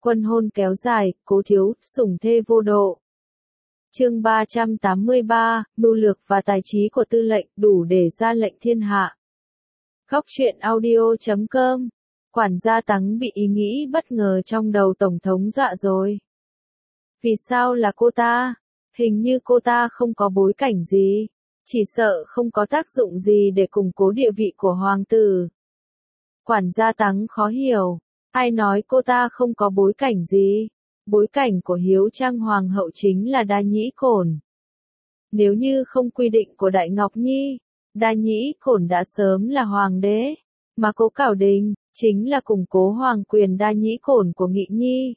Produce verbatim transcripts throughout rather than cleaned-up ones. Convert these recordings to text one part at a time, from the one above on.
Quân hôn kéo dài, Cố Thiếu, sủng thê vô độ. Chương ba trăm tám mươi ba, mưu lược và tài trí của tư lệnh, đủ để ra lệnh thiên hạ. Góc truyện audio chấm com. Quản gia Tắng bị ý nghĩ bất ngờ trong đầu Tổng thống dọa rồi. Vì sao là cô ta? Hình như cô ta không có bối cảnh gì. Chỉ sợ không có tác dụng gì để củng cố địa vị của hoàng tử. Quản gia Tắng khó hiểu. Ai nói cô ta không có bối cảnh gì? Bối cảnh của hiếu trang hoàng hậu chính là Đa Nhĩ Cổn. Nếu như không quy định của Đại Ngọc Nhi, Đa Nhĩ Cổn đã sớm là hoàng đế, mà Cố Cảo Đình chính là củng cố hoàng quyền Đa Nhĩ Cổn của Nghị Nhi.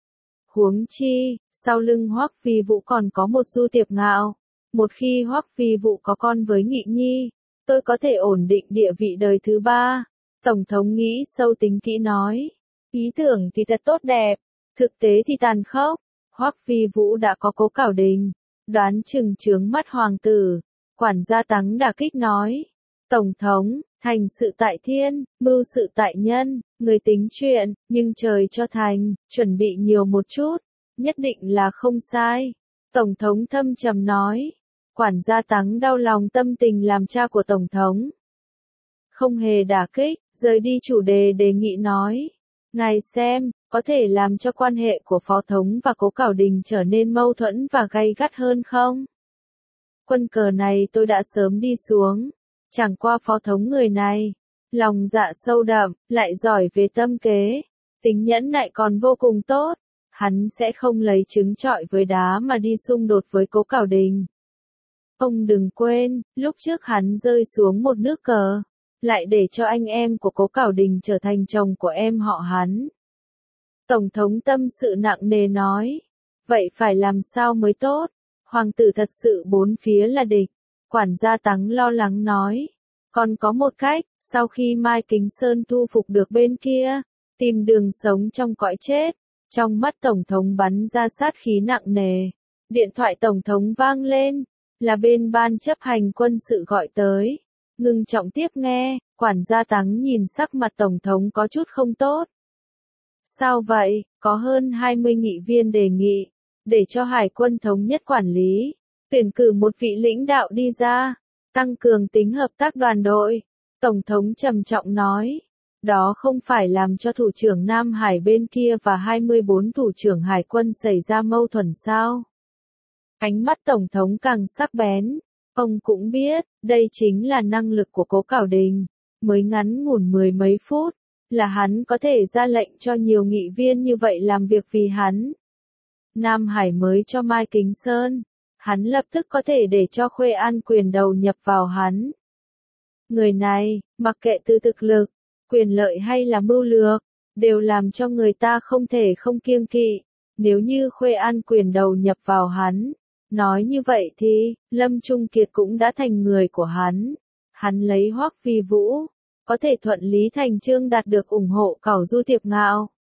Huống chi, sau lưng Hoắc Phi Vũ còn có một Du Tiệp Ngạo. Một khi Hoắc Phi Vũ có con với Nghị Nhi, tôi có thể ổn định địa vị đời thứ ba. Tổng thống nghĩ sâu tính kỹ nói. Ý tưởng thì thật tốt đẹp, thực tế thì tàn khốc. Hoắc Phi Vũ đã có Cố Cảo Đình, đoán chừng chướng mắt hoàng tử. Quản gia Tắng đả kích nói. Tổng thống, thành sự tại thiên, mưu sự tại nhân, người tính chuyện, nhưng trời cho thành, chuẩn bị nhiều một chút, nhất định là không sai. Tổng thống thâm trầm nói. Quản gia Tắng đau lòng tâm tình làm cha của Tổng thống. Không hề đả kích, rời đi chủ đề đề nghị nói. Ngài xem, có thể làm cho quan hệ của Phó Thống và Cố Cảo Đình trở nên mâu thuẫn và gay gắt hơn không? Quân cờ này tôi đã sớm đi xuống. Chẳng qua Phó Thống người này, lòng dạ sâu đậm, lại giỏi về tâm kế, tính nhẫn nại còn vô cùng tốt. Hắn sẽ không lấy trứng trọi với đá mà đi xung đột với Cố Cảo Đình. Ông đừng quên, lúc trước hắn rơi xuống một nước cờ, lại để cho anh em của Cố Cảo Đình trở thành chồng của em họ hắn. Tổng thống tâm sự nặng nề nói. Vậy phải làm sao mới tốt? Hoàng tử thật sự bốn phía là địch. Quản gia Tắng lo lắng nói. Còn có một cách, sau khi Mai Kính Sơn thu phục được bên kia, tìm đường sống trong cõi chết. Trong mắt Tổng thống bắn ra sát khí nặng nề. Điện thoại Tổng thống vang lên, là bên ban chấp hành quân sự gọi tới. Ngưng trọng tiếp nghe, quản gia Tắng nhìn sắc mặt Tổng thống có chút không tốt. Sao vậy? Có hơn hai mươi nghị viên đề nghị, để cho Hải quân thống nhất quản lý, tuyển cử một vị lãnh đạo đi ra, tăng cường tính hợp tác đoàn đội. Tổng thống trầm trọng nói, đó không phải làm cho thủ trưởng Nam Hải bên kia và hai mươi bốn thủ trưởng Hải quân xảy ra mâu thuẫn sao? Ánh mắt Tổng thống càng sắc bén. Ông cũng biết, đây chính là năng lực của Cố Cảo Đình. Mới ngắn ngủn mười mấy phút, là hắn có thể ra lệnh cho nhiều nghị viên như vậy làm việc vì hắn. Nam Hải mới cho Mai Kính Sơn, hắn lập tức có thể để cho Khuê An quyền đầu nhập vào hắn. Người này, mặc kệ từ thực lực, quyền lợi hay là mưu lược, đều làm cho người ta không thể không kiêng kỵ. Nếu như Khuê An quyền đầu nhập vào hắn, nói như vậy thì, Lâm Trung Kiệt cũng đã thành người của hắn. Hắn lấy Hoắc Phi Vũ, có thể thuận lý thành chương đạt được ủng hộ cẩu Du Tiệp Ngạo.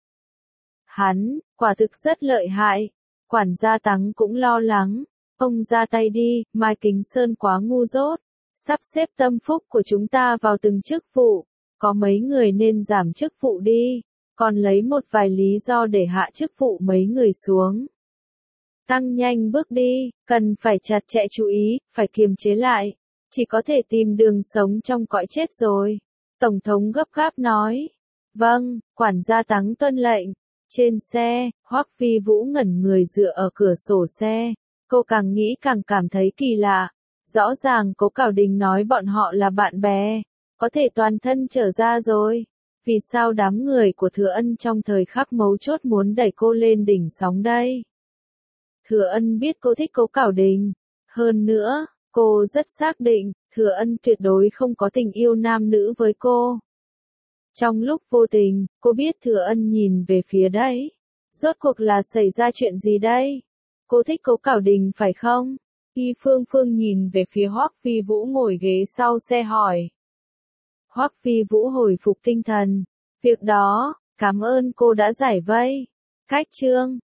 Hắn, quả thực rất lợi hại. Quản gia Tắng cũng lo lắng. Ông ra tay đi, Mai Kính Sơn quá ngu dốt. Sắp xếp tâm phúc của chúng ta vào từng chức vụ. Có mấy người nên giảm chức vụ đi. Còn lấy một vài lý do để hạ chức vụ mấy người xuống. Tăng nhanh bước đi, cần phải chặt chẽ chú ý, phải kiềm chế lại. Chỉ có thể tìm đường sống trong cõi chết rồi. Tổng thống gấp gáp nói. Vâng, quản gia Tắng tuân lệnh. Trên xe, Hoắc Phi Vũ ngẩn người dựa ở cửa sổ xe. Cô càng nghĩ càng cảm thấy kỳ lạ. Rõ ràng Cố Cảo Đình nói bọn họ là bạn bè. Có thể toàn thân trở ra rồi. Vì sao đám người của Thừa Ân trong thời khắc mấu chốt muốn đẩy cô lên đỉnh sóng đây? Thừa Ân biết cô thích Cố Cảo Đình. Hơn nữa, cô rất xác định, Thừa Ân tuyệt đối không có tình yêu nam nữ với cô. Trong lúc vô tình, cô biết Thừa Ân nhìn về phía đấy. Rốt cuộc là xảy ra chuyện gì đây? Cô thích Cố Cảo Đình phải không? Y Phương Phương nhìn về phía Hoắc Phi Vũ ngồi ghế sau xe hỏi. Hoắc Phi Vũ hồi phục tinh thần. Việc đó, cảm ơn cô đã giải vây. Cách chương.